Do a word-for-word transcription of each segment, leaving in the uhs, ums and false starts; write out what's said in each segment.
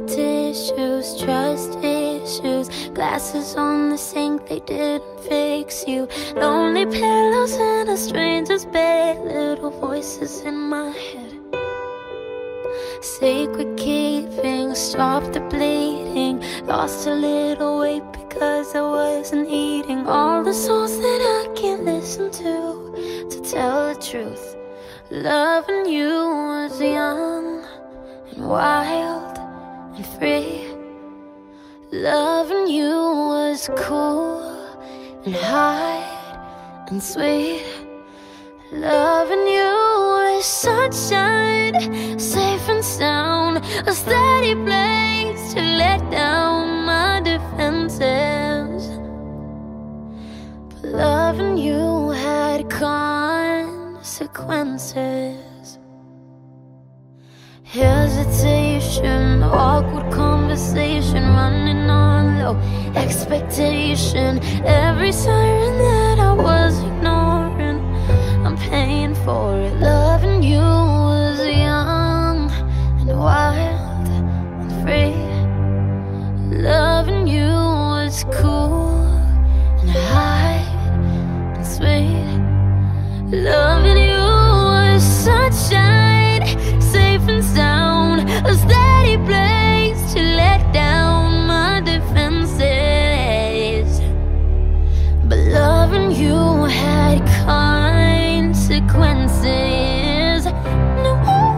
tissues, trust issues, glasses on the sink, they didn't fix you. Lonely pillows in a stranger's bed, little voices in my head. Sacred keeping, stop the bleeding. Lost a little weight because I wasn't eating. All the songs that I can't listen to, to tell the truth. Loving you was young and wild and free. Loving you was cool and high and sweet. Loving you was sunshine, safe and sound, a steady place to let down my defenses. But loving you had consequences. Hesitation, awkward conversation, running on low expectation. Every siren that I was ignoring, I'm paying for it. Loving you was young and wild and free. Loving you was cool and high and sweet. Loving you was sunshine, safe and sound, a steady place to let down my defenses. But loving you had consequences. No.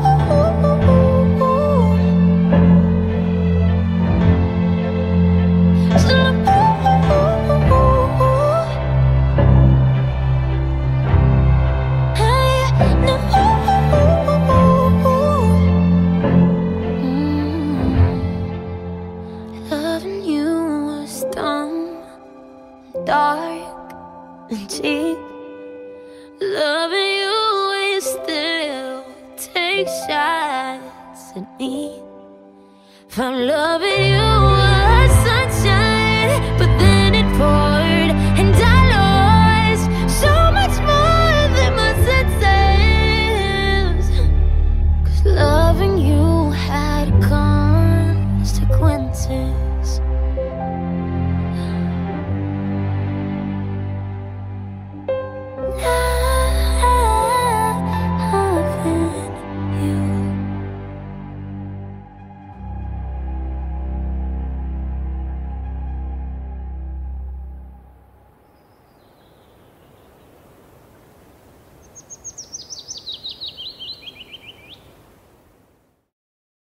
Loving you was dumb, dark and cheap. Loving you is still take shots at me. If I'm loving you